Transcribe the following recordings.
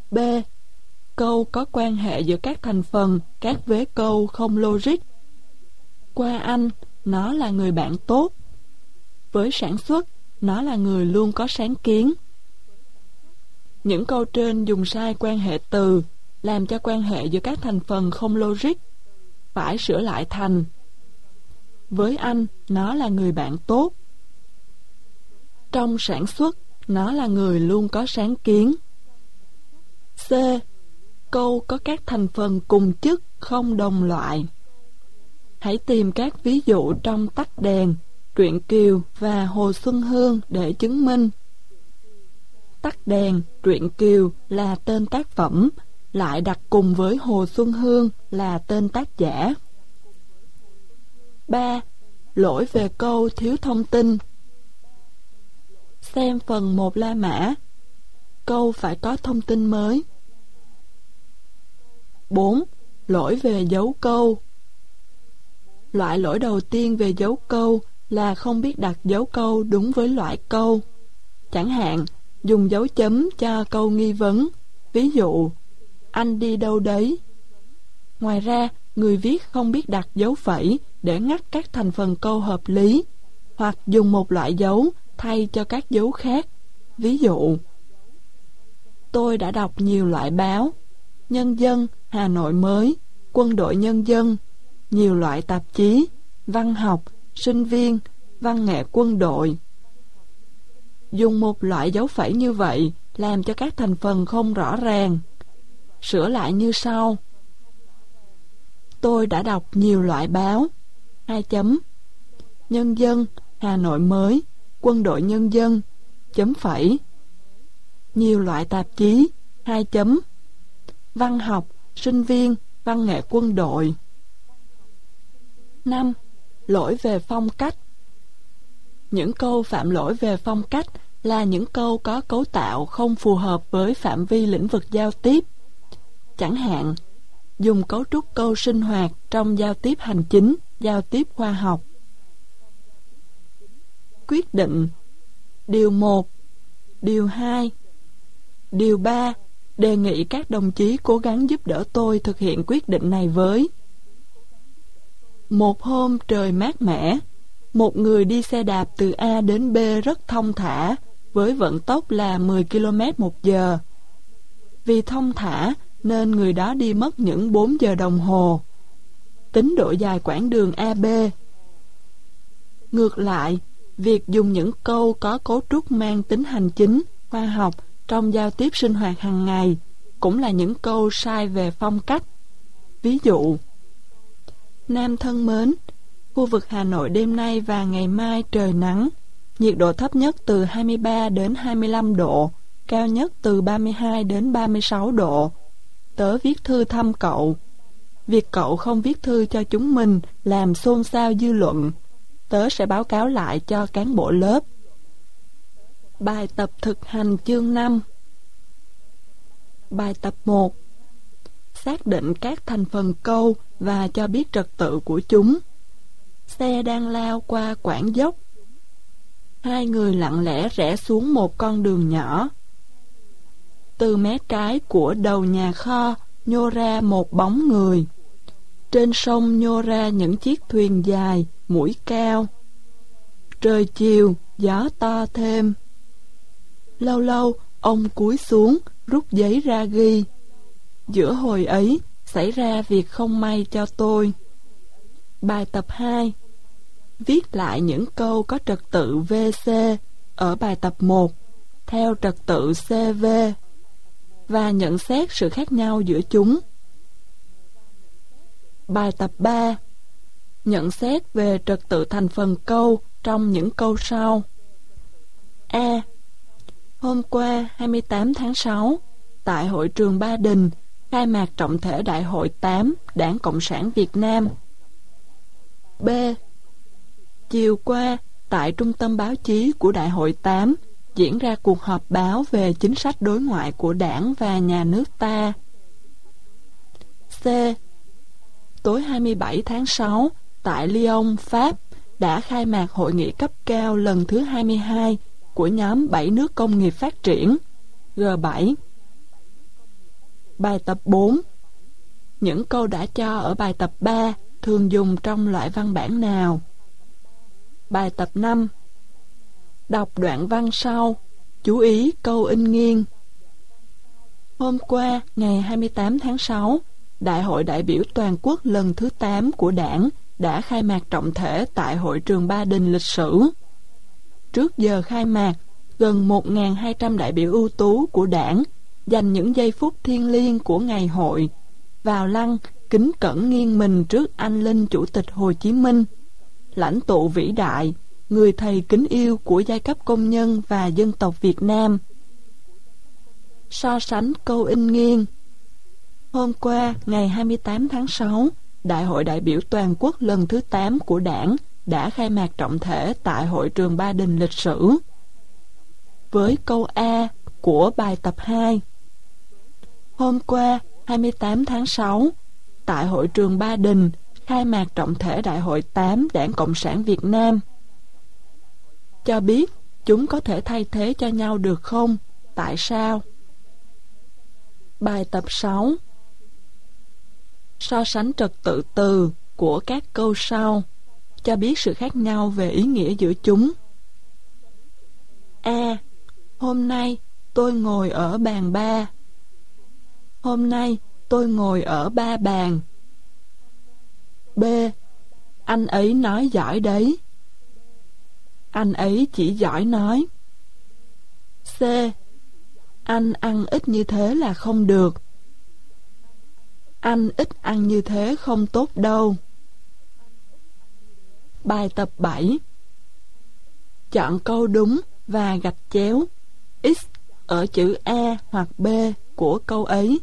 B. Câu có quan hệ giữa các thành phần, các vế câu không logic. Qua anh, nó là người bạn tốt. Với sản xuất, nó là người luôn có sáng kiến. Những câu trên dùng sai quan hệ từ, làm cho quan hệ giữa các thành phần không logic. Phải sửa lại thành: với anh, nó là người bạn tốt. Trong sản xuất, nó là người luôn có sáng kiến. C. Câu có các thành phần cùng chức, không đồng loại. Hãy tìm các ví dụ trong Tắt đèn, Truyện Kiều và Hồ Xuân Hương để chứng minh. Tắt đèn, Truyện Kiều là tên tác phẩm, lại đặt cùng với Hồ Xuân Hương là tên tác giả. 3. Lỗi về câu thiếu thông tin. Xem phần 1 La Mã. Câu phải có thông tin mới. 4. Lỗi về dấu câu. Loại lỗi đầu tiên về dấu câu là không biết đặt dấu câu đúng với loại câu. Chẳng hạn, dùng dấu chấm cho câu nghi vấn. Ví dụ, anh đi đâu đấy? Ngoài ra, người viết không biết đặt dấu phẩy để ngắt các thành phần câu hợp lý, hoặc dùng một loại dấu thay cho các dấu khác. Ví dụ, tôi đã đọc nhiều loại báo: Nhân dân, Hà Nội mới, Quân đội Nhân dân, nhiều loại tạp chí, văn học, sinh viên, văn nghệ quân đội. Dùng một loại dấu phẩy như vậy làm cho các thành phần không rõ ràng. Sửa lại như sau: tôi đã đọc nhiều loại báo: hai chấm, Nhân dân, Hà Nội mới, Quân đội Nhân dân, chấm phẩy, nhiều loại tạp chí, hai chấm, văn học, sinh viên, văn nghệ quân đội. 5. Lỗi về phong cách. Những câu phạm lỗi về phong cách là những câu có cấu tạo không phù hợp với phạm vi lĩnh vực giao tiếp. Chẳng hạn, dùng cấu trúc câu sinh hoạt trong giao tiếp hành chính, giao tiếp khoa học. Quyết định. Điều 1, Điều 2, Điều 3. Đề nghị các đồng chí cố gắng giúp đỡ tôi thực hiện quyết định này với. Một hôm trời mát mẻ, một người đi xe đạp từ A đến B rất thong thả, với vận tốc là 10 km/h. Vì thong thả nên người đó đi mất những 4 giờ đồng hồ. Tính độ dài quãng đường AB. Ngược lại, việc dùng những câu có cấu trúc mang tính hành chính, khoa học trong giao tiếp sinh hoạt hàng ngày cũng là những câu sai về phong cách. Ví dụ, Nam thân mến, khu vực Hà Nội đêm nay và ngày mai trời nắng, nhiệt độ thấp nhất từ 23 đến 25 độ, cao nhất từ 32 đến 36 độ. Tớ viết thư thăm cậu. Việc cậu không viết thư cho chúng mình làm xôn xao dư luận. Tớ sẽ báo cáo lại cho cán bộ lớp. Bài tập thực hành chương 5. Bài tập 1. Xác định các thành phần câu và cho biết trật tự của chúng. Xe đang lao qua quãng dốc. Hai người lặng lẽ rẽ xuống một con đường nhỏ. Từ mé trái của đầu nhà kho nhô ra một bóng người. Trên sông nhô ra những chiếc thuyền dài, mũi cao. Trời chiều, gió to thêm. Lâu lâu, ông cúi xuống, rút giấy ra ghi. Giữa hồi ấy, xảy ra việc không may cho tôi. Bài tập 2. Viết lại những câu có trật tự VC ở bài tập 1 theo trật tự CV và nhận xét sự khác nhau giữa chúng. Bài tập 3. Nhận xét về trật tự thành phần câu trong những câu sau. A. Hôm qua 28 tháng 6, tại hội trường Ba Đình, khai mạc trọng thể Đại hội 8 Đảng Cộng sản Việt Nam. B. Chiều qua, tại Trung tâm Báo chí của Đại hội 8, diễn ra cuộc họp báo về chính sách đối ngoại của Đảng và Nhà nước ta. C. Tối 27 tháng 6, tại Lyon, Pháp, đã khai mạc hội nghị cấp cao lần thứ 22 của nhóm 7 nước công nghiệp phát triển, G7. Bài tập 4. Những câu đã cho ở bài tập 3 thường dùng trong loại văn bản nào? Bài tập 5. Đọc đoạn văn sau, chú ý câu in nghiêng. Hôm qua, ngày 28 tháng 6, Đại hội đại biểu toàn quốc lần thứ 8 của Đảng đã khai mạc trọng thể tại hội trường Ba Đình lịch sử. Trước giờ khai mạc, gần 1.200 đại biểu ưu tú của Đảng dành những giây phút thiêng liêng của ngày hội vào lăng kính cẩn nghiêng mình trước anh linh Chủ tịch Hồ Chí Minh, lãnh tụ vĩ đại, người thầy kính yêu của giai cấp công nhân và dân tộc Việt Nam. So sánh câu in nghiêng. Hôm qua, ngày 28 tháng 6, Đại hội đại biểu toàn quốc lần thứ 8 của Đảng đã khai mạc trọng thể tại hội trường Ba Đình lịch sử. Với câu A của bài tập 2. Hôm qua, 28 tháng 6, tại hội trường Ba Đình khai mạc trọng thể Đại hội 8 Đảng Cộng sản Việt Nam. Cho biết chúng có thể thay thế cho nhau được không? Tại sao? Bài tập 6. So sánh trật tự từ của các câu sau, cho biết sự khác nhau về ý nghĩa giữa chúng. A. Hôm nay tôi ngồi ở bàn 3. Hôm nay tôi ngồi ở 3 bàn. B. Anh ấy nói giỏi đấy. Anh ấy chỉ giỏi nói. C. Anh ăn ít như thế là không được. Anh ít ăn như thế không tốt đâu. Bài tập 7. Chọn câu đúng và gạch chéo X ở chữ A hoặc B của câu ấy.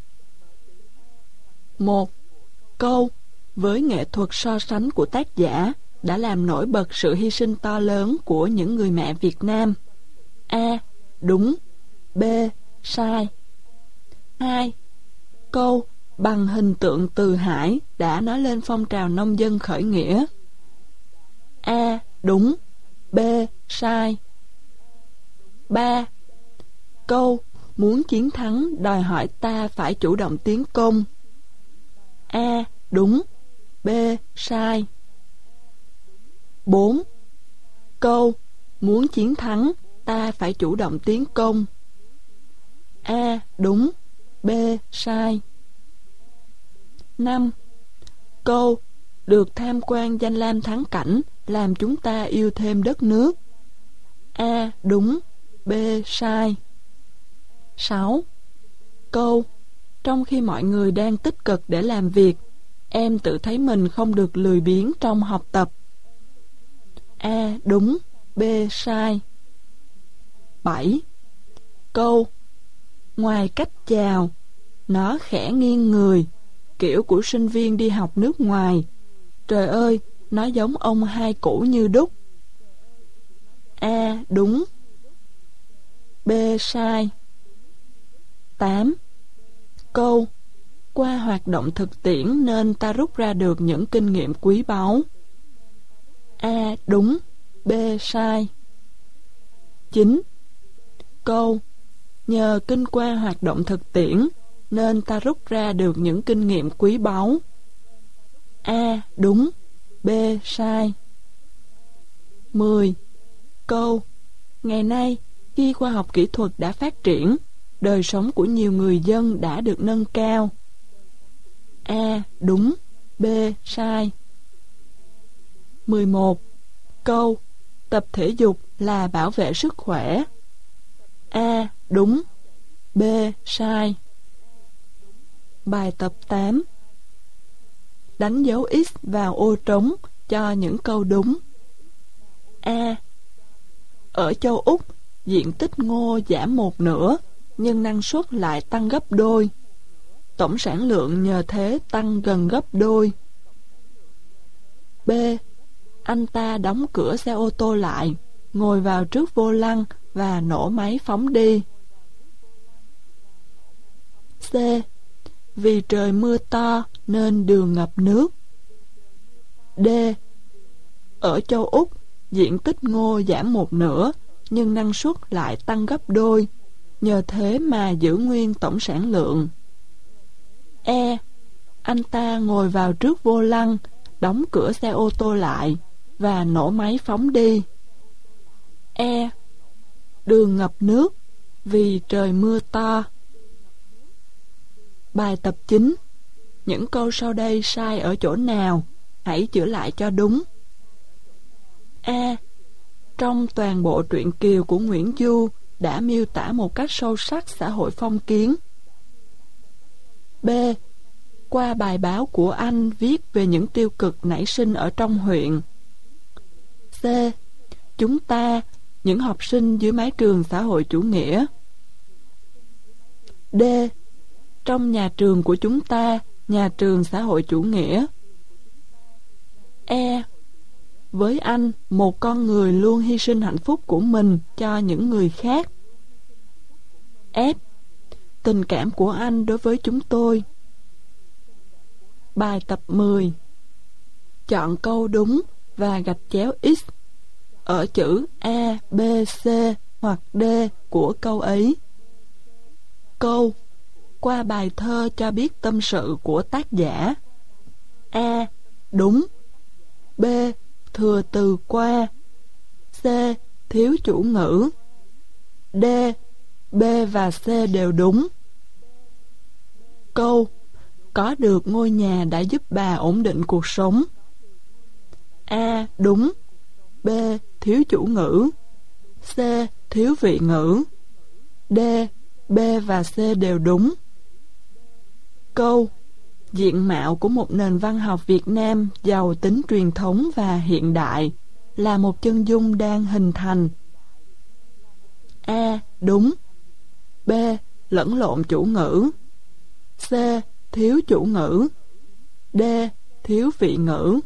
1. Câu với nghệ thuật so sánh của tác giả đã làm nổi bật sự hy sinh to lớn của những người mẹ Việt Nam. A. Đúng. B. Sai. 2. Câu bằng hình tượng Từ Hải đã nói lên phong trào nông dân khởi nghĩa. A. Đúng. B. Sai. 3. Câu muốn chiến thắng đòi hỏi ta phải chủ động tiến công. A. Đúng. B. Sai. 4. Câu muốn chiến thắng ta phải chủ động tiến công. A. Đúng. B. Sai. 5. Câu được tham quan danh lam thắng cảnh làm chúng ta yêu thêm đất nước. A. Đúng. B. Sai. 6. Câu trong khi mọi người đang tích cực để làm việc, em tự thấy mình không được lười biếng trong học tập. A. Đúng. B. Sai. 7. Câu ngoài cách chào, nó khẽ nghiêng người, kiểu của sinh viên đi học nước ngoài. Trời ơi, nó giống ông hai cũ như đúc. A. Đúng. B. Sai. 8. Câu qua hoạt động thực tiễn nên ta rút ra được những kinh nghiệm quý báu. A. Đúng. B. Sai. 9. Câu nhờ kinh qua hoạt động thực tiễn nên ta rút ra được những kinh nghiệm quý báu. A. Đúng. B. Sai. 10. Câu ngày nay khi khoa học kỹ thuật đã phát triển, đời sống của nhiều người dân đã được nâng cao. A. Đúng. B. Sai. 11. Câu tập thể dục là bảo vệ sức khỏe. A. Đúng. B. Sai. Bài tập 8. Đánh dấu X vào ô trống cho những câu đúng. A. Ở châu Úc, diện tích ngô giảm 1/2, nhưng năng suất lại tăng gấp đôi. Tổng sản lượng nhờ thế tăng gần gấp đôi. B. Anh ta đóng cửa xe ô tô lại, ngồi vào trước vô lăng và nổ máy phóng đi. C. Vì trời mưa to nên đường ngập nước. D. Ở châu Úc, diện tích ngô giảm 1/2, nhưng năng suất lại tăng gấp đôi, nhờ thế mà giữ nguyên tổng sản lượng. E. Anh ta ngồi vào trước vô lăng, đóng cửa xe ô tô lại và nổ máy phóng đi. E. Đường ngập nước vì trời mưa to. Bài tập 9. Những câu sau đây sai ở chỗ nào? Hãy chữa lại cho đúng. A. Trong toàn bộ truyện Kiều của Nguyễn Du đã miêu tả một cách sâu sắc xã hội phong kiến. B. Qua bài báo của anh viết về những tiêu cực nảy sinh ở trong huyện. C. Chúng ta, những học sinh dưới mái trường xã hội chủ nghĩa. D. Trong nhà trường của chúng ta, nhà trường xã hội chủ nghĩa. E. Với anh, một con người luôn hy sinh hạnh phúc của mình cho những người khác. F. Tình cảm của anh đối với chúng tôi. Bài tập 10. Chọn câu đúng và gạch chéo X ở chữ A, B, C hoặc D của câu ấy. Câu: qua bài thơ cho biết tâm sự của tác giả. A. Đúng. B. Thừa từ qua. C. Thiếu chủ ngữ. D. B và C đều đúng. Câu: có được ngôi nhà đã giúp bà ổn định cuộc sống. A. Đúng. B. Thiếu chủ ngữ. C. Thiếu vị ngữ. D. B và C đều đúng. Câu: diện mạo của một nền văn học Việt Nam giàu tính truyền thống và hiện đại là một chân dung đang hình thành. A. Đúng. B. Lẫn lộn chủ ngữ. C. Thiếu chủ ngữ. D. Thiếu vị ngữ.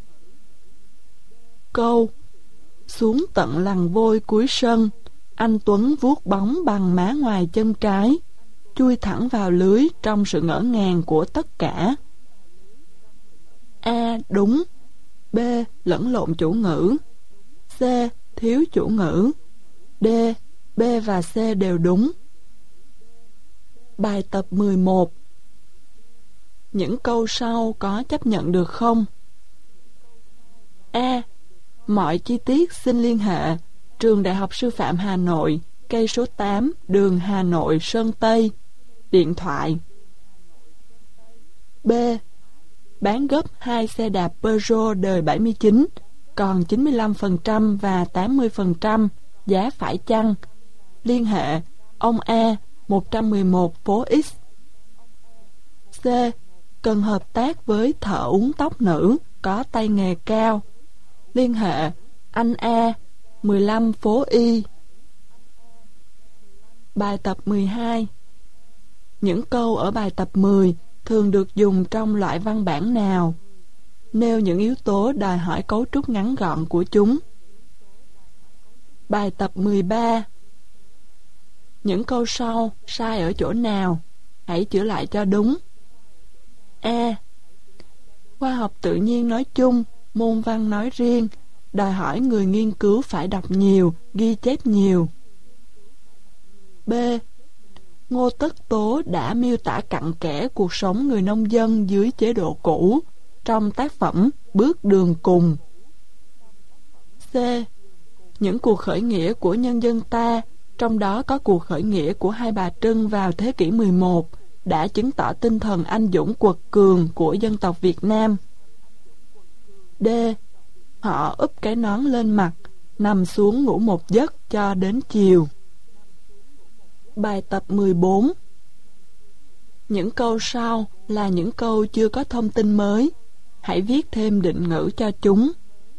Câu: xuống tận lằn vôi cuối sân, anh Tuấn vuốt bóng bằng má ngoài chân trái, chui thẳng vào lưới trong sự ngỡ ngàng của tất cả. A. Đúng. B. Lẫn lộn chủ ngữ. C. Thiếu chủ ngữ. D. B và C đều đúng. Bài tập 11. Những câu sau có chấp nhận được không? A. Mọi chi tiết xin liên hệ Trường Đại học Sư phạm Hà Nội, cây số 8, đường Hà Nội Sơn Tây, điện thoại. B. Bán gấp 2 xe đạp Peugeot đời 79, còn 95% và 80%, giá phải chăng? Liên hệ ông A, 111 phố X. C. Cần hợp tác với thợ uốn tóc nữ có tay nghề cao. Liên hệ anh A, 15 phố Y. Bài tập 12. Những câu ở bài tập 10 thường được dùng trong loại văn bản nào? Nêu những yếu tố đòi hỏi cấu trúc ngắn gọn của chúng. Bài tập 13. Những câu sau sai ở chỗ nào? Hãy chữa lại cho đúng. A. Khoa học tự nhiên nói chung, môn văn nói riêng, đòi hỏi người nghiên cứu phải đọc nhiều, ghi chép nhiều. B. Ngô Tất Tố đã miêu tả cặn kẽ cuộc sống người nông dân dưới chế độ cũ trong tác phẩm Bước đường cùng. C. Những cuộc khởi nghĩa của nhân dân ta, trong đó có cuộc khởi nghĩa của Hai Bà Trưng vào thế kỷ 11, đã chứng tỏ tinh thần anh dũng quật cường của dân tộc Việt Nam. D. Họ úp cái nón lên mặt, nằm xuống ngủ một giấc cho đến chiều. Bài tập 14. Những câu sau là những câu chưa có thông tin mới. Hãy viết thêm định ngữ cho chúng.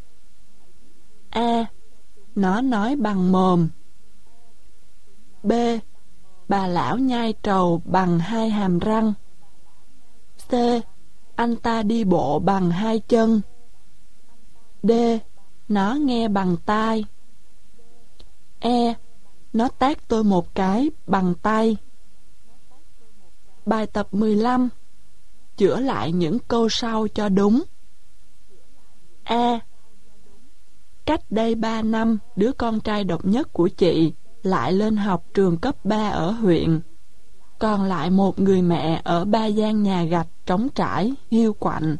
A. Nó nói bằng mồm. B. Bà lão nhai trầu bằng 2 hàm răng. C. Anh ta đi bộ bằng 2 chân. D. Nó nghe bằng tai. E. Nó tát tôi một cái bằng tay. Bài tập 15. Chữa lại những câu sau cho đúng. A. Cách đây 3 năm, đứa con trai độc nhất của chị lại lên học trường cấp 3 ở huyện. còn lại một người mẹ ở 3 gian nhà gạch trống trải, hiu quạnh.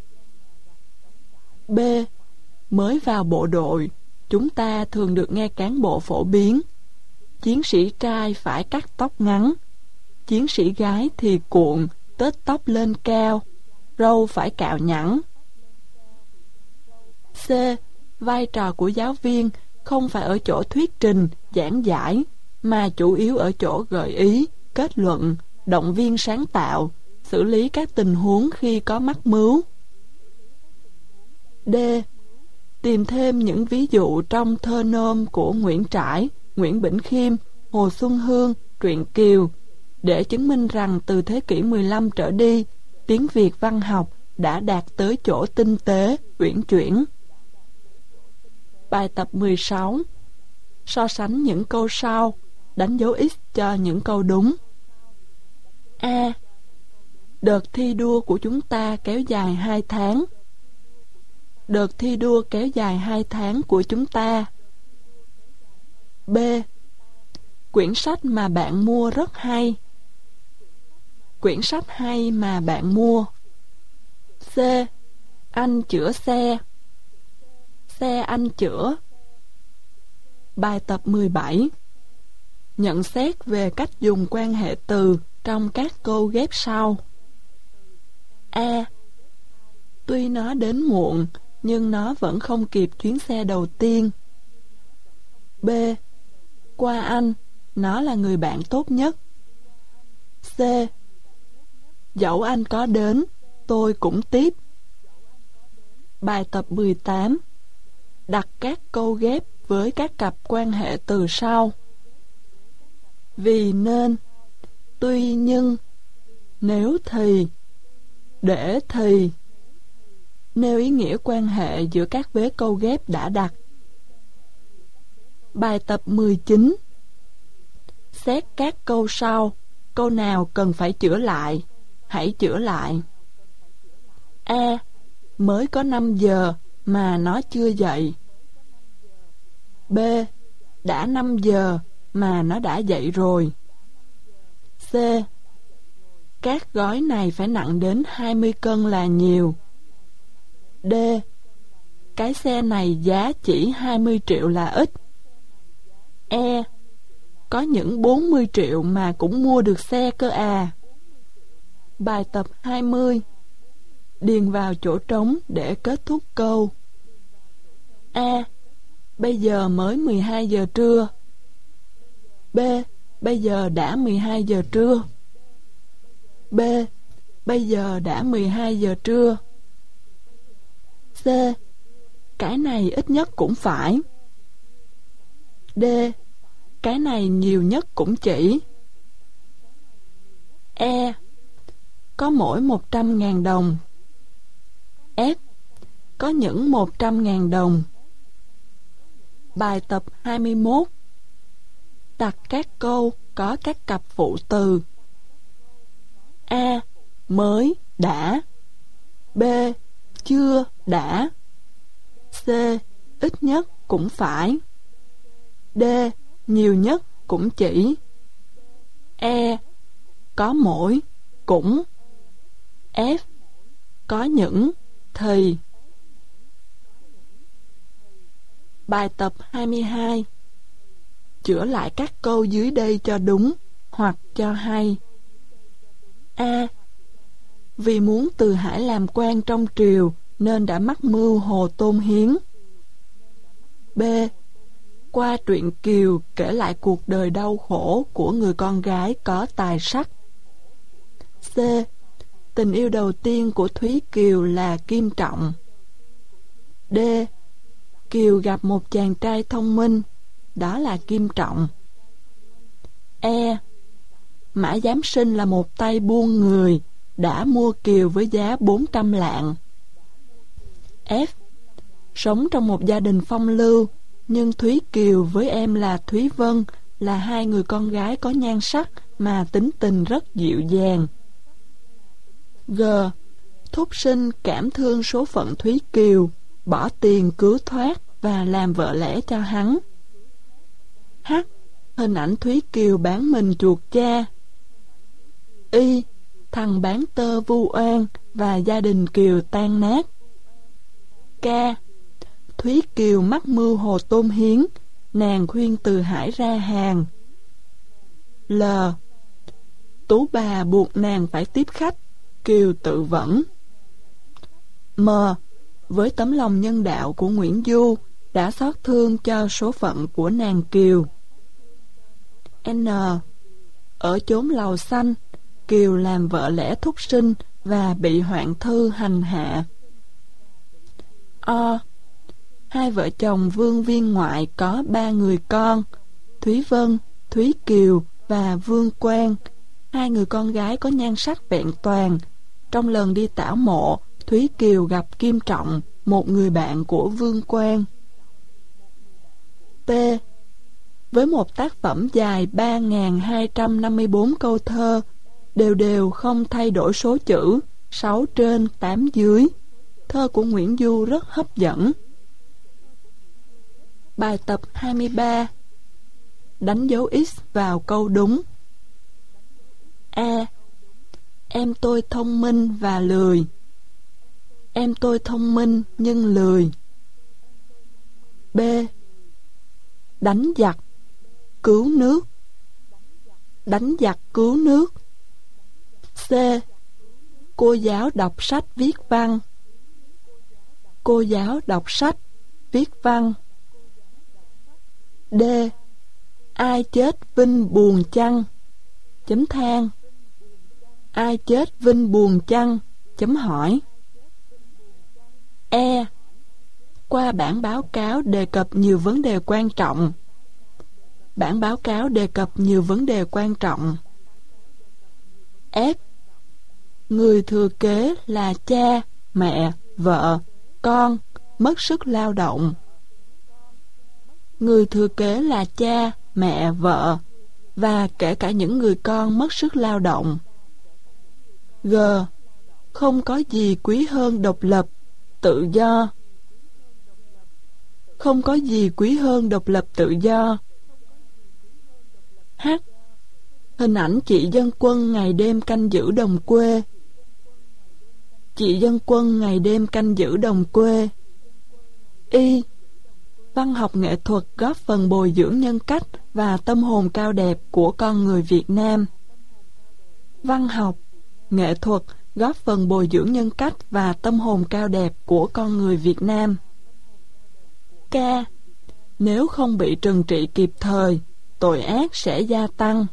B. Mới vào bộ đội, chúng ta thường được nghe cán bộ phổ biến: chiến sĩ trai phải cắt tóc ngắn, chiến sĩ gái thì cuộn, tết tóc lên cao, râu phải cạo nhẵn. C. Vai trò của giáo viên không phải ở chỗ thuyết trình, giảng giải, mà chủ yếu ở chỗ gợi ý, kết luận, động viên sáng tạo, xử lý các tình huống khi có mắc mứu. D. Tìm thêm những ví dụ trong thơ nôm của Nguyễn Trãi, Nguyễn Bỉnh Khiêm, Hồ Xuân Hương, truyện Kiều, để chứng minh rằng từ thế kỷ 15 trở đi, tiếng Việt văn học đã đạt tới chỗ tinh tế, uyển chuyển. Bài tập 16. So sánh những câu sau, đánh dấu X cho những câu đúng. A. Đợt thi đua của chúng ta kéo dài 2 tháng. Đợt thi đua kéo dài 2 tháng của chúng ta. B. Quyển sách mà bạn mua rất hay. Quyển sách hay mà bạn mua. C. Anh chữa xe. Xe anh chữa. Bài tập 17. Nhận xét về cách dùng quan hệ từ trong các câu ghép sau. A. Tuy nó đến muộn, nhưng nó vẫn không kịp chuyến xe đầu tiên. B. Qua anh, nó là người bạn tốt nhất. C. Dẫu anh có đến, tôi cũng tiếp. Bài tập 18. Đặt các câu ghép với các cặp quan hệ từ sau. Vì nên, tuy nhưng, nếu thì, để thì. Nêu ý nghĩa quan hệ giữa các vế câu ghép đã đặt. Bài tập 19. Xét các câu sau, câu nào cần phải chữa lại, hãy chữa lại. A. Mới có 5 giờ mà nó chưa dậy. B. Đã 5 giờ mà nó đã dậy rồi. C. Các gói này phải nặng đến 20 cân là nhiều. D. Cái xe này giá chỉ 20 triệu là ít. E. Có những 40 triệu mà cũng mua được xe cơ à. Bài tập 20. Điền vào chỗ trống để kết thúc câu. A. Bây giờ mới 12 giờ trưa. B. Bây giờ đã 12 giờ trưa. B. Bây giờ đã 12 giờ trưa. C. Cái này ít nhất cũng phải. D. Cái này nhiều nhất cũng chỉ. E. Có mỗi 100.000 đồng. F. Có những 100.000 đồng. Bài tập 21. Đặt các câu có các cặp phụ từ. A. Mới, đã. B. Chưa, đã. C. Ít nhất cũng phải. D. Nhiều nhất cũng chỉ. E. Có mỗi, cũng. F. Có những, thì. Bài tập 22. Chữa lại các câu dưới đây cho đúng hoặc cho hay. A. Vì muốn Từ Hải làm quan trong triều nên đã mắc mưu Hồ Tôn Hiến. B. Qua truyện Kiều kể lại cuộc đời đau khổ của người con gái có tài sắc. C. Tình yêu đầu tiên của Thúy Kiều là Kim Trọng. D. Kiều gặp một chàng trai thông minh, đó là Kim Trọng. E. Mã Giám Sinh là một tay buôn người, đã mua Kiều với giá 400 lạng. F. Sống trong một gia đình phong lưu, nhưng Thúy Kiều với em là Thúy Vân là hai người con gái có nhan sắc mà tính tình rất dịu dàng. G. Thúc sinh cảm thương số phận Thúy Kiều, bỏ tiền cứu thoát và làm vợ lẽ cho hắn. H. Hình ảnh Thúy Kiều bán mình chuột cha. Y. Thằng bán tơ vu oan và gia đình Kiều tan nát. K. Thúy Kiều mắc mưu hồ Tôn Hiến, nàng khuyên Từ Hải ra hàng. L. Tú bà buộc nàng phải tiếp khách, Kiều tự vẫn. M. Với tấm lòng nhân đạo của Nguyễn Du đã xót thương cho số phận của nàng Kiều. N. Ở chốn lầu xanh, Kiều làm vợ lẽ thúc sinh và bị hoạn thư hành hạ. O. Hai vợ chồng Vương Viên Ngoại có 3 người con, Thúy Vân, Thúy Kiều và Vương Quang. 2 người con gái có nhan sắc vẹn toàn. Trong lần đi tảo mộ, Thúy Kiều gặp Kim Trọng, một người bạn của Vương Quang. T. Với một tác phẩm dài 3.254 câu thơ, đều đều không thay đổi số chữ, 6 trên 8 dưới. Thơ của Nguyễn Du rất hấp dẫn. Bài tập 23. Đánh dấu X vào câu đúng. A. Em tôi thông minh và lười. Em tôi thông minh nhưng lười. B. Đánh giặc, cứu nước. Đánh giặc cứu nước. C. Cô giáo đọc sách viết văn. Cô giáo đọc sách viết văn. D. Ai chết vinh buồn chăng? Chấm than. Ai chết vinh buồn chăng? Chấm hỏi. E. Qua bản báo cáo đề cập nhiều vấn đề quan trọng. Bản báo cáo đề cập nhiều vấn đề quan trọng. F. Người thừa kế là cha, mẹ, vợ, con, mất sức lao động. Người thừa kế là cha, mẹ, vợ và kể cả những người con mất sức lao động. G. Không có gì quý hơn độc lập, tự do. Không có gì quý hơn độc lập tự do. H. Hình ảnh chị dân quân ngày đêm canh giữ đồng quê. Chị dân quân ngày đêm canh giữ đồng quê. Y. Văn học nghệ thuật góp phần bồi dưỡng nhân cách và tâm hồn cao đẹp của con người Việt Nam. Văn học, nghệ thuật góp phần bồi dưỡng nhân cách và tâm hồn cao đẹp của con người Việt Nam. K. Nếu không bị trừng trị kịp thời, tội ác sẽ gia tăng.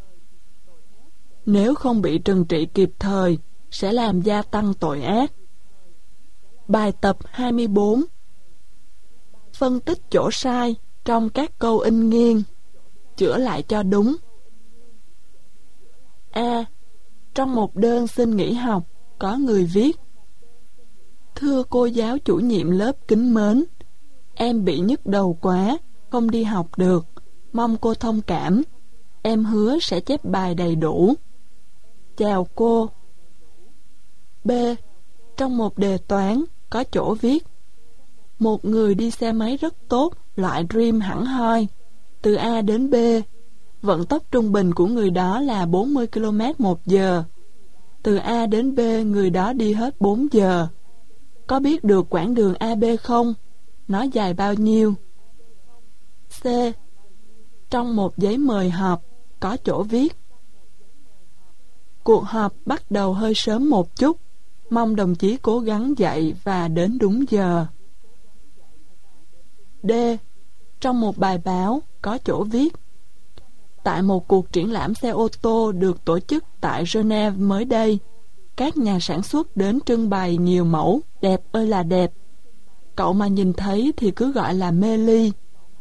Nếu không bị trừng trị kịp thời, sẽ làm gia tăng tội ác. Bài tập 24. Phân tích chỗ sai trong các câu in nghiêng, chữa lại cho đúng. A. Trong một đơn xin nghỉ học, có người viết: Thưa cô giáo chủ nhiệm lớp kính mến, em bị nhức đầu quá, không đi học được, mong cô thông cảm. Em hứa sẽ chép bài đầy đủ. Chào cô. B. Trong một đề toán, có chỗ viết: Một người đi xe máy rất tốt, loại Dream hẳn hoi, từ A đến B. Vận tốc trung bình của người đó là 40 km/h. Từ A đến B, người đó đi hết 4 giờ. Có biết được quãng đường AB không? Nó dài bao nhiêu? C. Trong một giấy mời họp, có chỗ viết: Cuộc họp bắt đầu hơi sớm một chút, mong đồng chí cố gắng dậy và đến đúng giờ. D. Trong một bài báo, có chỗ viết: Tại một cuộc triển lãm xe ô tô được tổ chức tại Geneva mới đây, các nhà sản xuất đến trưng bày nhiều mẫu đẹp ơi là đẹp. Cậu mà nhìn thấy thì cứ gọi là mê ly.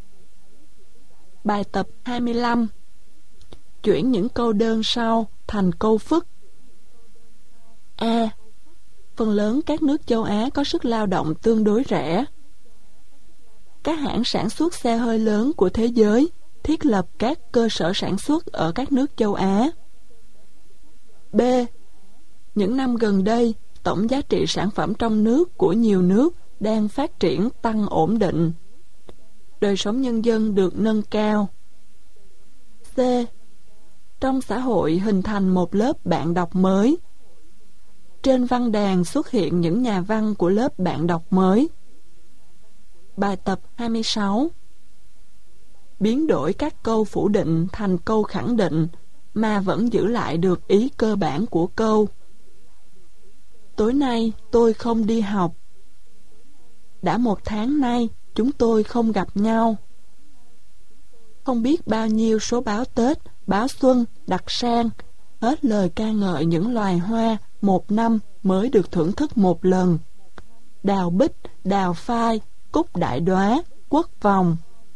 Bài tập 25. Chuyển những câu đơn sau thành câu phức. A. Phần lớn các nước châu Á có sức lao động tương đối rẻ. Các hãng sản xuất xe hơi lớn của thế giới thiết lập các cơ sở sản xuất ở các nước châu Á. B. Những năm gần đây, tổng giá trị sản phẩm trong nước của nhiều nước đang phát triển tăng ổn định. Đời sống nhân dân được nâng cao. C. Trong xã hội hình thành một lớp bạn đọc mới. Trên văn đàn xuất hiện những nhà văn của lớp bạn đọc mới. Bài tập 26. Biến đổi các câu phủ định thành câu khẳng định mà vẫn giữ lại được ý cơ bản của câu. Tối nay tôi không đi học. Đã 1 tháng nay chúng tôi không gặp nhau. Không biết bao nhiêu số báo Tết, báo Xuân, đặt sang, hết lời ca ngợi những loài hoa 1 năm mới được thưởng thức 1 lần. Đào bích, đào phai, cúc đại đóa, quất vòng.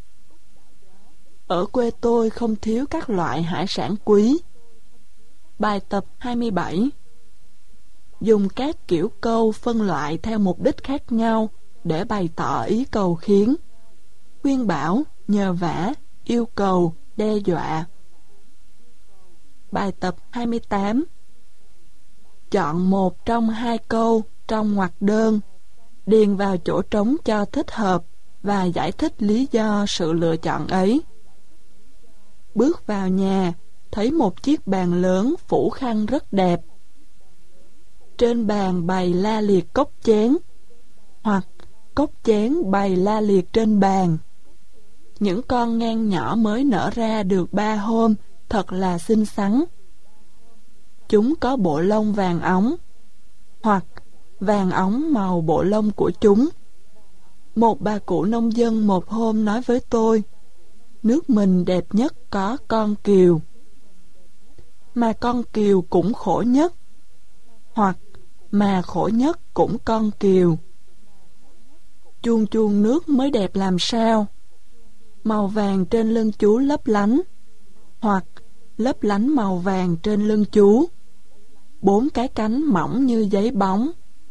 Ở quê tôi không thiếu các loại hải sản quý. Bài tập 27. Dùng các kiểu câu phân loại theo mục đích khác nhau để bày tỏ ý cầu khiến. Khuyên bảo, nhờ vả, yêu cầu, đe dọa. Bài tập 28. Chọn một trong 2 câu trong ngoặc đơn, điền vào chỗ trống cho thích hợp và giải thích lý do sự lựa chọn ấy. Bước vào nhà, thấy một chiếc bàn lớn phủ khăn rất đẹp. Trên bàn bày la liệt cốc chén, hoặc cốc chén bày la liệt trên bàn. Những con ngan nhỏ mới nở ra được 3 hôm, thật là xinh xắn. Chúng có bộ lông vàng óng, hoặc vàng óng màu bộ lông của chúng. Một bà cụ nông dân một hôm nói với tôi, nước mình đẹp nhất có con cừu. Mà con cừu cũng khổ nhất, hoặc mà khổ nhất cũng con cừu. Chuông chuông nước mới đẹp làm sao? Màu vàng trên lưng chú lấp lánh, hoặc lấp lánh màu vàng trên lưng chú. 4 cái cánh mỏng như giấy bóng.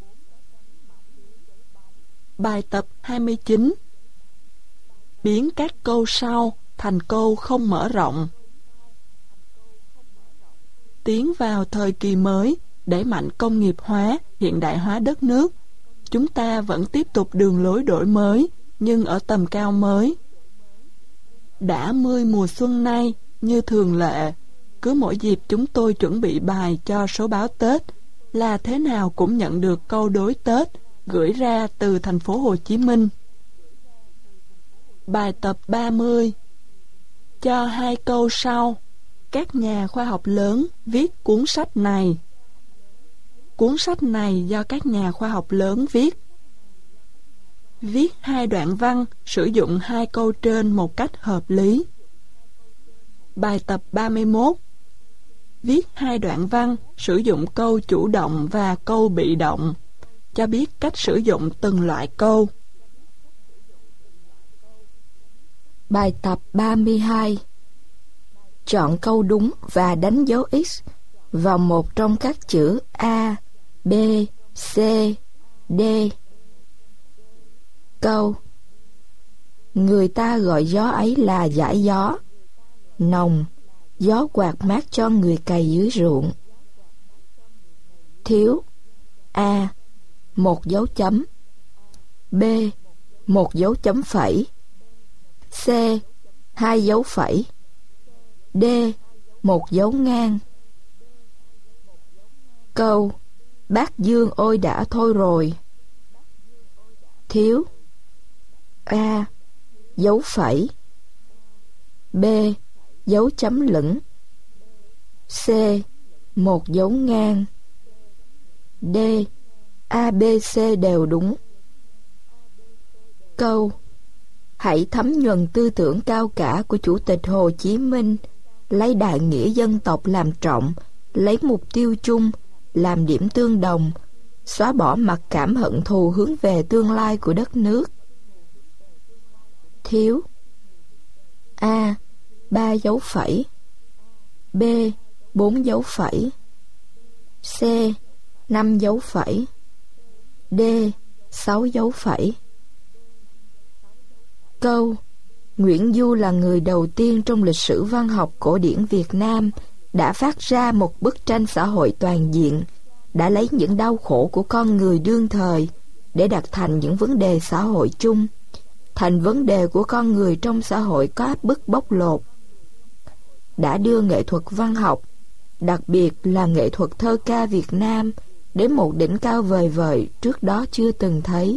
Bài tập 29. Biến các câu sau thành câu không mở rộng. Tiến vào thời kỳ mới, đẩy mạnh công nghiệp hóa, hiện đại hóa đất nước. Chúng ta vẫn tiếp tục đường lối đổi mới, nhưng ở tầm cao mới. Đã 10 mùa xuân nay, như thường lệ, cứ mỗi dịp chúng tôi chuẩn bị bài cho số báo Tết, là thế nào cũng nhận được câu đối Tết gửi ra từ thành phố Hồ Chí Minh. Bài tập 30. Cho 2 câu sau, các nhà khoa học lớn viết cuốn sách này. Cuốn sách này do các nhà khoa học lớn viết. Viết 2 đoạn văn, sử dụng 2 câu trên một cách hợp lý. Bài tập 31. Viết 2 đoạn văn, sử dụng câu chủ động và câu bị động, cho biết cách sử dụng từng loại câu. Bài tập 32. Chọn câu đúng và đánh dấu X vào một trong các chữ A, B, C, D. Câu: người ta gọi gió ấy là dải gió, nồng, gió quạt mát cho người cày dưới ruộng. Thiếu: A. 1 dấu chấm, B. 1 dấu chấm phẩy, C. 2 dấu phẩy, D. 1 dấu ngang. Câu: bác Dương ôi đã thôi rồi. Thiếu: A. Dấu phẩy, B. Dấu chấm lửng, C. 1 dấu ngang, D. A, B, C đều đúng. Câu: hãy thấm nhuần tư tưởng cao cả của Chủ tịch Hồ Chí Minh, lấy đại nghĩa dân tộc làm trọng, lấy mục tiêu chung làm điểm tương đồng, xóa bỏ mặc cảm hận thù hướng về tương lai của đất nước. Thiếu: A. 3 dấu phẩy, B. 4 dấu phẩy, C. 5 dấu phẩy, D. 6 dấu phẩy. Câu: Nguyễn Du là người đầu tiên trong lịch sử văn học cổ điển Việt Nam đã phát ra một bức tranh xã hội toàn diện, đã lấy những đau khổ của con người đương thời để đặt thành những vấn đề xã hội chung, thành vấn đề của con người trong xã hội có áp bức bóc lột. đã đưa nghệ thuật văn học, đặc biệt là nghệ thuật thơ ca Việt Nam, đến một đỉnh cao vời vợi trước đó chưa từng thấy.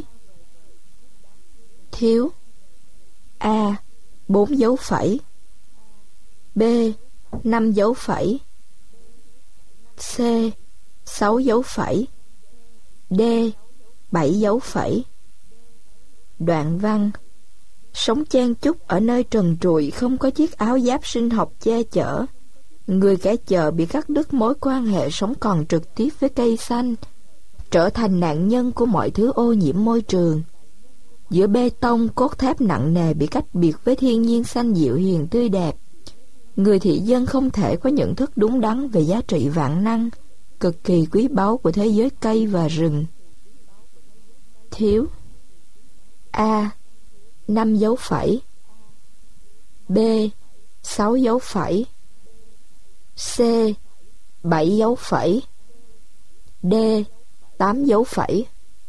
Thiếu: A. 4 dấu phẩy. B. 5 dấu phẩy. C. 6 dấu phẩy. D. 7 dấu phẩy. Đoạn văn: sống chen chúc ở nơi trần trụi, không có chiếc áo giáp sinh học che chở. Người kẻ chợ bị cắt đứt mối quan hệ sống còn trực tiếp với cây xanh, trở thành nạn nhân của mọi thứ ô nhiễm môi trường. Giữa bê tông cốt thép nặng nề bị cách biệt với thiên nhiên xanh dịu hiền tươi đẹp, người thị dân không thể có nhận thức đúng đắn về giá trị vạn năng, cực kỳ quý báu của thế giới cây và rừng. Thiếu: A. 5 dấu phẩy. B. 6 dấu phẩy. C. 7 dấu phẩy. D. 8 dấu phẩy.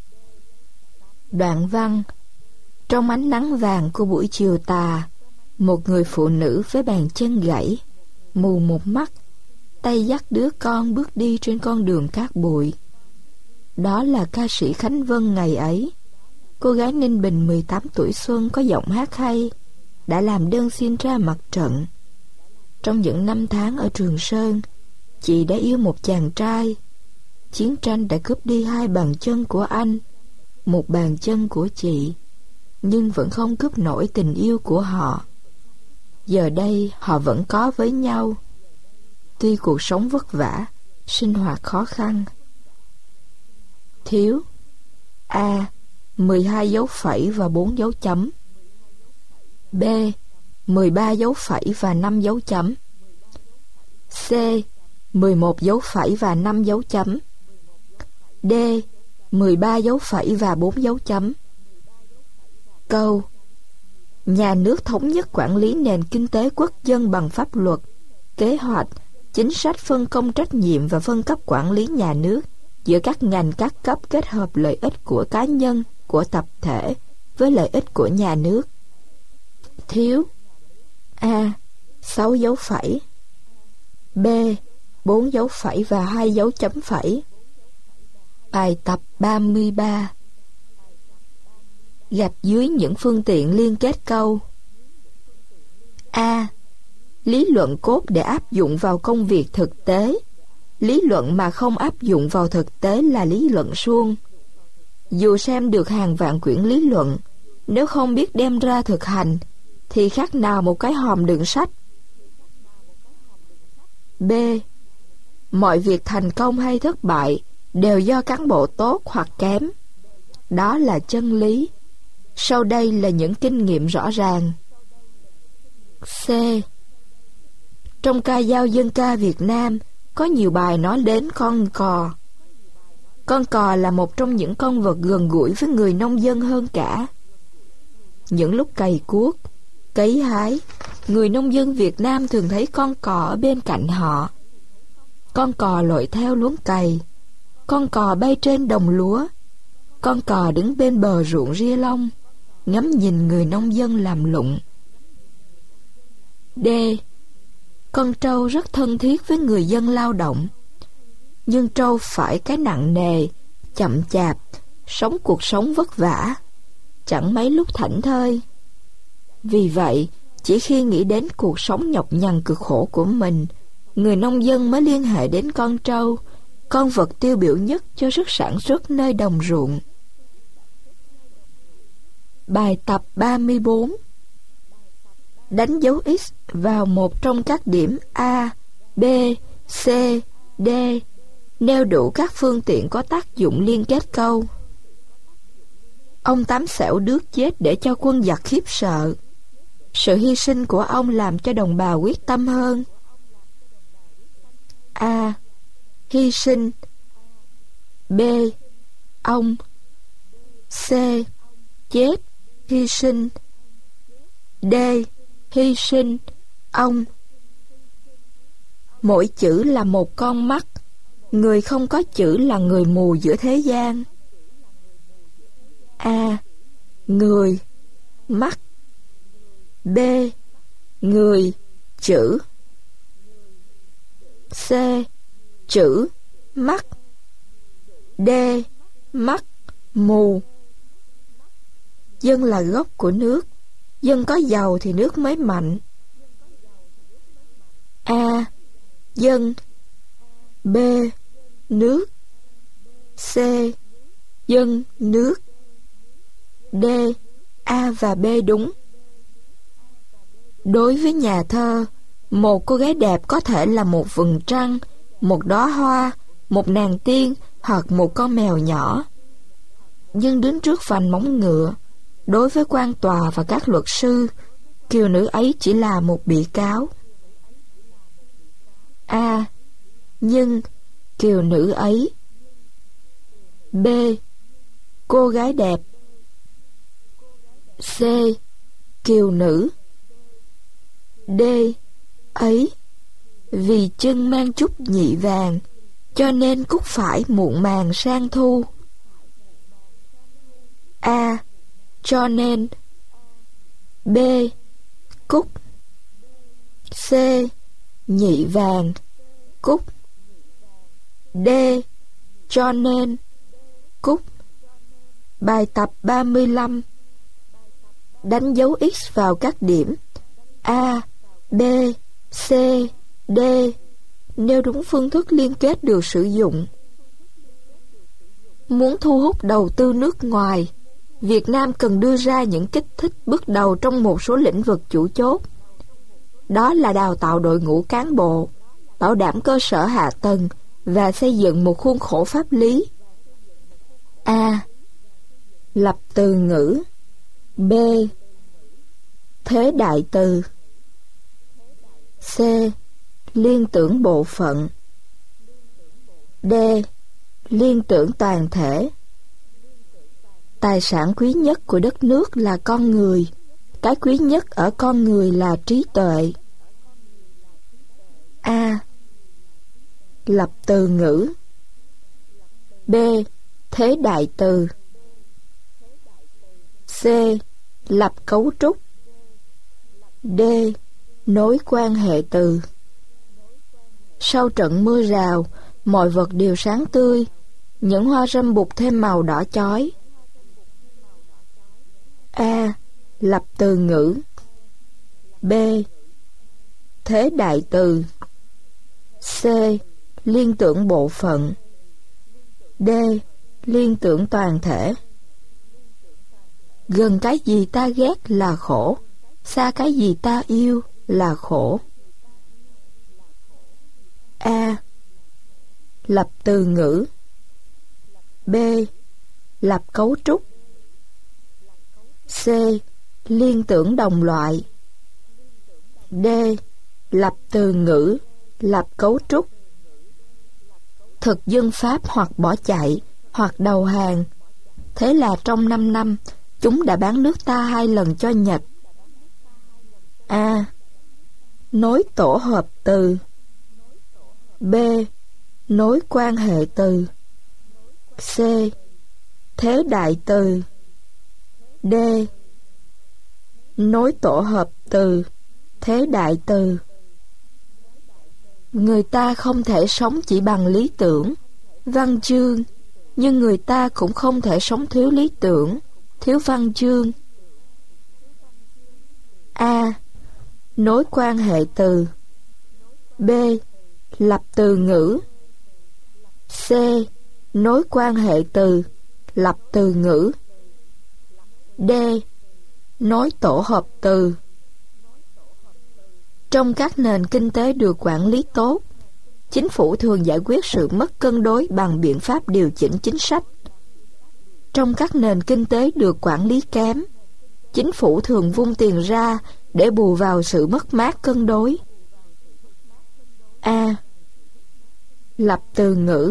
Đoạn văn: trong ánh nắng vàng của buổi chiều tà, một người phụ nữ với bàn chân gãy, mù một mắt, tay dắt đứa con bước đi trên con đường cát bụi. Đó là ca sĩ Khánh Vân ngày ấy. Cô gái Ninh Bình 18 tuổi xuân có giọng hát hay, đã làm đơn xin ra mặt trận. Trong những năm tháng ở Trường Sơn, chị đã yêu một chàng trai. Chiến tranh đã cướp đi 2 bàn chân của anh, 1 bàn chân của chị, nhưng vẫn không cướp nổi tình yêu của họ. Giờ đây họ vẫn có với nhau, tuy cuộc sống vất vả, sinh hoạt khó khăn. Thiếu: A. 12 dấu phẩy và 4 dấu chấm. B. 13 dấu phẩy và 5 dấu chấm. C. 11 dấu phẩy và 5 dấu chấm. D. 13 dấu phẩy và 4 dấu chấm. Câu: nhà nước thống nhất quản lý nền kinh tế quốc dân bằng pháp luật, kế hoạch, chính sách phân công trách nhiệm và phân cấp quản lý nhà nước giữa các ngành các cấp, kết hợp lợi ích của cá nhân, của tập thể với lợi ích của nhà nước. Thiếu: A. 6 dấu phẩy. B. 4 dấu phẩy và 2 dấu chấm phẩy. Bài tập 33. Gạch dưới những phương tiện liên kết câu. A. Lý luận cốt để áp dụng vào công việc thực tế. Lý luận mà không áp dụng vào thực tế là lý luận suông. Dù xem được hàng vạn quyển lý luận, nếu không biết đem ra thực hành, thì khác nào một cái hòm đựng sách. B. Mọi việc thành công hay thất bại đều do cán bộ tốt hoặc kém. Đó là chân lý. Sau đây là những kinh nghiệm rõ ràng. C. Trong ca dao dân ca Việt Nam có nhiều bài nói đến con cò. Con cò là một trong những con vật gần gũi với người nông dân hơn cả. Những lúc cày cuốc, cấy hái, người nông dân Việt Nam thường thấy con cò ở bên cạnh họ. Con cò lội theo luống cày, con cò bay trên đồng lúa, con cò đứng bên bờ ruộng ria lông, ngắm nhìn người nông dân làm lụng. D. Con trâu rất thân thiết với người dân lao động, nhưng trâu phải cái nặng nề, chậm chạp, sống cuộc sống vất vả, chẳng mấy lúc thảnh thơi. Vì vậy, chỉ khi nghĩ đến cuộc sống nhọc nhằn cực khổ của mình, người nông dân mới liên hệ đến con trâu, con vật tiêu biểu nhất cho sức sản xuất nơi đồng ruộng. Bài tập 34. Đánh dấu X vào một trong các điểm A, B, C, D, nêu đủ các phương tiện có tác dụng liên kết câu. Ông Tám Xẻo đước chết để cho quân giặc khiếp sợ. Sự hy sinh của ông làm cho đồng bào quyết tâm hơn. A. Hy sinh. B. Ông. C. Chết, hy sinh. D. Hy sinh, ông. Mỗi chữ là một con mắt. Người không có chữ là người mù giữa thế gian. A. Người, mắt. B. Người, chữ. C. Chữ mắt. D. Mắt mù. Dân là gốc của nước. Dân có dầu thì nước mới mạnh. A. Dân. B. Nước. C. Dân nước. D. A và B đúng. Đối với nhà thơ, một cô gái đẹp có thể là một vầng trăng, một đóa hoa, một nàng tiên hoặc một con mèo nhỏ. Nhưng đứng trước vành móng ngựa, đối với quan tòa và các luật sư, kiều nữ ấy chỉ là một bị cáo. A. Nhưng kiều nữ ấy. B. Cô gái đẹp. C. Kiều nữ. D. Ấy. Vì chân mang chút nhị vàng, cho nên cúc phải muộn màng sang thu. A. Cho nên. B. Cúc. C. Nhị vàng, cúc. D. Cho nên, cúc. Bài tập 35. Đánh dấu X vào các điểm A, B, C, D nếu đúng phương thức liên kết được sử dụng. Muốn thu hút đầu tư nước ngoài, Việt Nam cần đưa ra những kích thích bước đầu trong một số lĩnh vực chủ chốt. Đó là đào tạo đội ngũ cán bộ, bảo đảm cơ sở hạ tầng và xây dựng một khuôn khổ pháp lý. A. Lập từ ngữ. B. Thế đại từ. C. Liên tưởng bộ phận. D. Liên tưởng toàn thể. Tài sản quý nhất của đất nước là con người. Cái quý nhất ở con người là trí tuệ. A. Lập từ ngữ. B. Thế đại từ. C. Lập cấu trúc. D. Nối quan hệ từ. Sau trận mưa rào, mọi vật đều sáng tươi, những hoa râm bụt thêm màu đỏ chói. A. Lập từ ngữ. B. Thế đại từ. C. Liên tưởng bộ phận. D. Liên tưởng toàn thể. Gần cái gì ta ghét là khổ, xa cái gì ta yêu là khổ. A. Lập từ ngữ. B. Lập cấu trúc. C. Liên tưởng đồng loại. D. Lập từ ngữ, lập cấu trúc. Thực dân Pháp hoặc bỏ chạy, hoặc đầu hàng. Thế là trong 5 năm, chúng đã bán nước ta 2 lần cho Nhật. A. Nối tổ hợp từ. B. Nối quan hệ từ. C. Thế đại từ. D. Nối tổ hợp từ, thế đại từ. Người ta không thể sống chỉ bằng lý tưởng, văn chương, nhưng người ta cũng không thể sống thiếu lý tưởng, thiếu văn chương. A. Nối quan hệ từ. B. Lập từ ngữ. C. Nối quan hệ từ, lập từ ngữ. D. Nối tổ hợp từ. Trong các nền kinh tế được quản lý tốt, chính phủ thường giải quyết sự mất cân đối bằng biện pháp điều chỉnh chính sách. Trong các nền kinh tế được quản lý kém, chính phủ thường vung tiền ra để bù vào sự mất mát cân đối. A. Lập từ ngữ.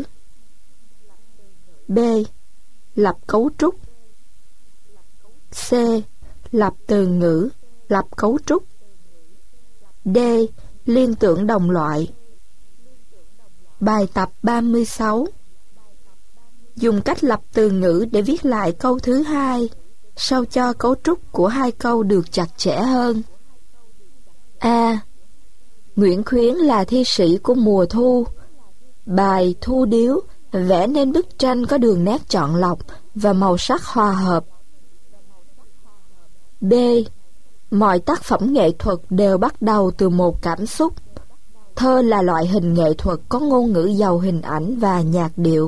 B. Lập cấu trúc. C. Lập từ ngữ, lập cấu trúc. D. Liên tưởng đồng loại. Bài tập 36. Dùng cách lập từ ngữ để viết lại câu thứ 2, sao cho cấu trúc của 2 câu được chặt chẽ hơn. A. Nguyễn Khuyến là thi sĩ của mùa thu. Bài Thu Điếu vẽ nên bức tranh có đường nét chọn lọc và màu sắc hòa hợp. B. Mọi tác phẩm nghệ thuật đều bắt đầu từ một cảm xúc. Thơ là loại hình nghệ thuật có ngôn ngữ giàu hình ảnh và nhạc điệu.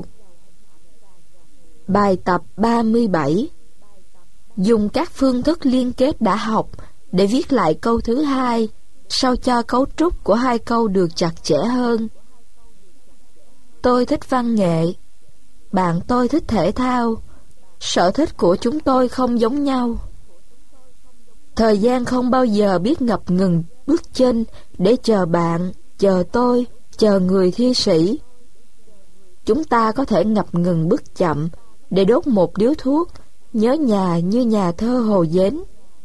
Bài tập 37. Dùng các phương thức liên kết đã học để viết lại câu thứ hai, sao cho cấu trúc của hai câu được chặt chẽ hơn. Tôi thích văn nghệ, bạn tôi thích thể thao, sở thích của chúng tôi không giống nhau. Thời gian không bao giờ biết ngập ngừng bước chân để chờ bạn, chờ tôi, chờ người thi sĩ. Chúng ta có thể ngập ngừng bước chậm để đốt một điếu thuốc, nhớ nhà như nhà thơ Hồ Dến.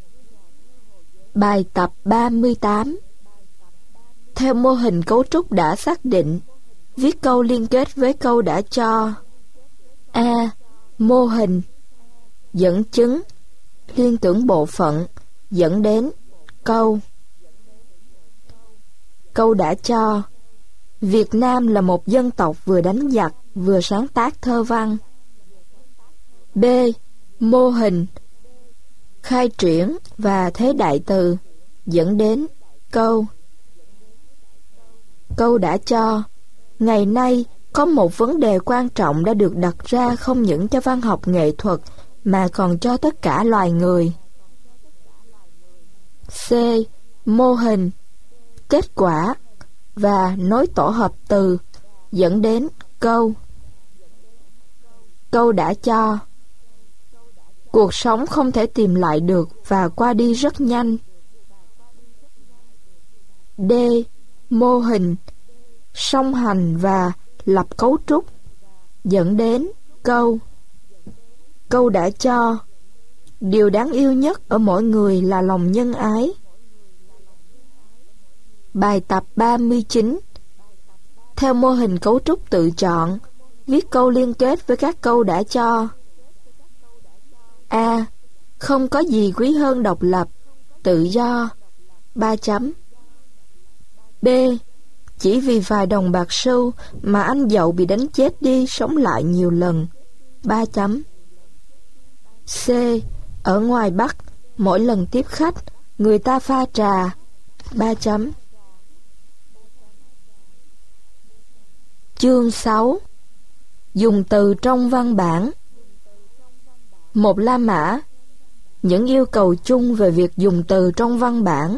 Bài tập 38. Theo mô hình cấu trúc đã xác định, viết câu liên kết với câu đã cho. A. Mô hình. Dẫn chứng, liên tưởng bộ phận, dẫn đến câu. Câu đã cho. Việt Nam là một dân tộc vừa đánh giặc, vừa sáng tác thơ văn. B. Mô hình. Khai triển và thế đại từ, dẫn đến câu. Câu đã cho. Ngày nay, có một vấn đề quan trọng đã được đặt ra không những cho văn học nghệ thuật mà còn cho tất cả loài người. C. Mô hình. Kết quả và nối tổ hợp từ, dẫn đến câu. Câu đã cho. Cuộc sống không thể tìm lại được và qua đi rất nhanh. D. Mô hình. Song hành và lập cấu trúc, dẫn đến câu. Câu đã cho. Điều đáng yêu nhất ở mỗi người là lòng nhân ái. Bài tập 39. Theo mô hình cấu trúc tự chọn, viết câu liên kết với các câu đã cho. A. Không có gì quý hơn độc lập, tự do. 3 chấm. B. Chỉ vì vài đồng bạc xu mà anh Dậu bị đánh chết đi sống lại nhiều lần. 3 chấm. C. Ở ngoài Bắc, mỗi lần tiếp khách, người ta pha trà. 3 chấm. Chương 6. Dùng từ trong văn bản. Một La Mã. Những yêu cầu chung về việc dùng từ trong văn bản.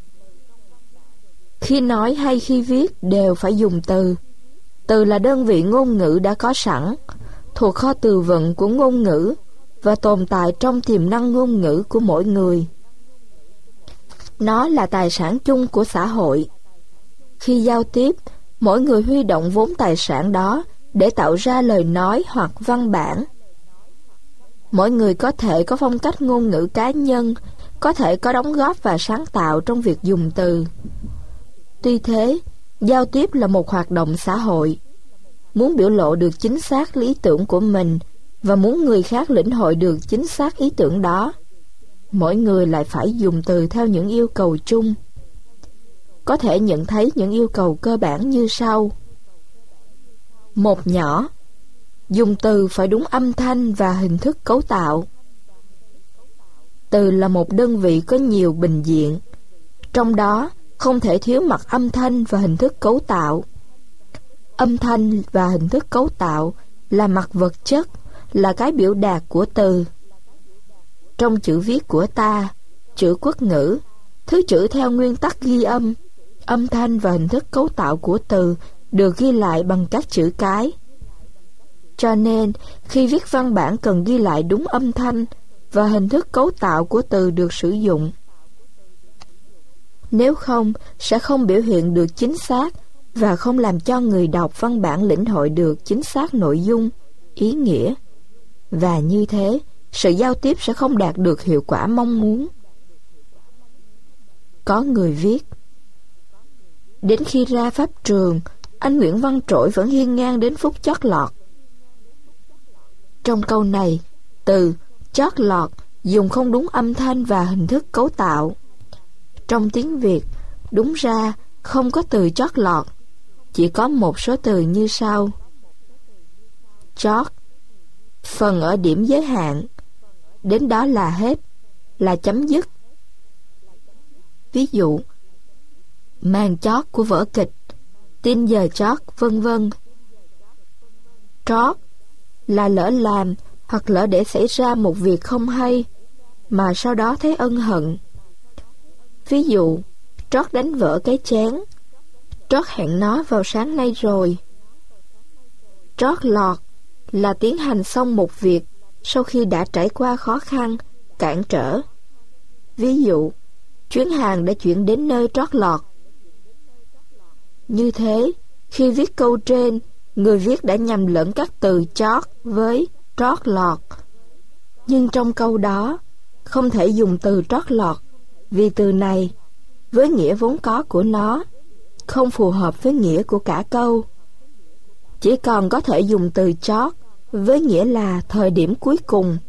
Khi nói hay khi viết đều phải dùng từ. Từ là đơn vị ngôn ngữ đã có sẵn, thuộc kho từ vựng của ngôn ngữ và tồn tại trong tiềm năng ngôn ngữ của mỗi người. Nó là tài sản chung của xã hội. Khi giao tiếp, mỗi người huy động vốn tài sản đó để tạo ra lời nói hoặc văn bản. Mỗi người có thể có phong cách ngôn ngữ cá nhân, có thể có đóng góp và sáng tạo trong việc dùng từ. Tuy thế, giao tiếp là một hoạt động xã hội. Muốn biểu lộ được chính xác lý tưởng của mình và muốn người khác lĩnh hội được chính xác ý tưởng đó, mỗi người lại phải dùng từ theo những yêu cầu chung. Có thể nhận thấy những yêu cầu cơ bản như sau. Một nhỏ. Dùng từ phải đúng âm thanh và hình thức cấu tạo. Từ là một đơn vị có nhiều bình diện, trong đó không thể thiếu mặt âm thanh và hình thức cấu tạo. Âm thanh và hình thức cấu tạo là mặt vật chất, là cái biểu đạt của từ. Trong chữ viết của ta, chữ quốc ngữ, thứ chữ theo nguyên tắc ghi âm, âm thanh và hình thức cấu tạo của từ được ghi lại bằng các chữ cái. Cho nên, khi viết văn bản cần ghi lại đúng âm thanh và hình thức cấu tạo của từ được sử dụng. Nếu không, sẽ không biểu hiện được chính xác và không làm cho người đọc văn bản lĩnh hội được chính xác nội dung, ý nghĩa. Và như thế, sự giao tiếp sẽ không đạt được hiệu quả mong muốn. Có người viết: đến khi ra pháp trường, anh Nguyễn Văn Trỗi vẫn hiên ngang đến phút chót lọt. Trong câu này, từ chót lọt dùng không đúng âm thanh và hình thức cấu tạo. Trong tiếng Việt, đúng ra không có từ chót lọt, chỉ có một số từ như sau. Chót, phần ở điểm giới hạn, đến đó là hết, là chấm dứt. Ví dụ, màn chót của vở kịch, tin giờ chót, vân vân. Trót là lỡ làm hoặc lỡ để xảy ra một việc không hay, mà sau đó thấy ân hận. Ví dụ, trót đánh vỡ cái chén, trót hẹn nó vào sáng nay rồi. Trót lọt là tiến hành xong một việc sau khi đã trải qua khó khăn, cản trở. Ví dụ, chuyến hàng đã chuyển đến nơi trót lọt. Như thế, khi viết câu trên, người viết đã nhầm lẫn các từ chót với trót lọt. Nhưng trong câu đó, không thể dùng từ trót lọt, vì từ này, với nghĩa vốn có của nó, không phù hợp với nghĩa của cả câu. Chỉ còn có thể dùng từ chót với nghĩa là thời điểm cuối cùng.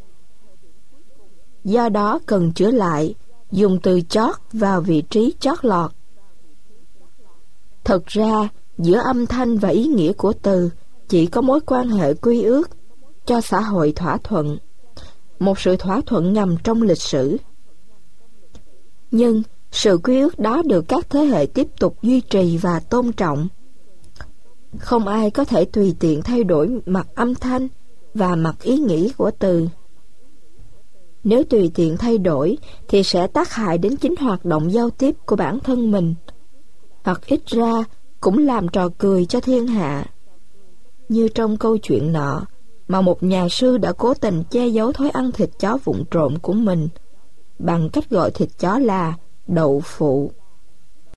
Do đó cần chữa lại, dùng từ chót vào vị trí chót lọt. Thực ra, giữa âm thanh và ý nghĩa của từ chỉ có mối quan hệ quy ước cho xã hội thỏa thuận, một sự thỏa thuận ngầm trong lịch sử. Nhưng sự quy ước đó được các thế hệ tiếp tục duy trì và tôn trọng. Không ai có thể tùy tiện thay đổi mặt âm thanh và mặt ý nghĩa của từ. Nếu tùy tiện thay đổi thì sẽ tác hại đến chính hoạt động giao tiếp của bản thân mình, hoặc ít ra cũng làm trò cười cho thiên hạ. Như trong câu chuyện nọ, mà một nhà sư đã cố tình che giấu thói ăn thịt chó vụng trộm của mình bằng cách gọi thịt chó là đậu phụ.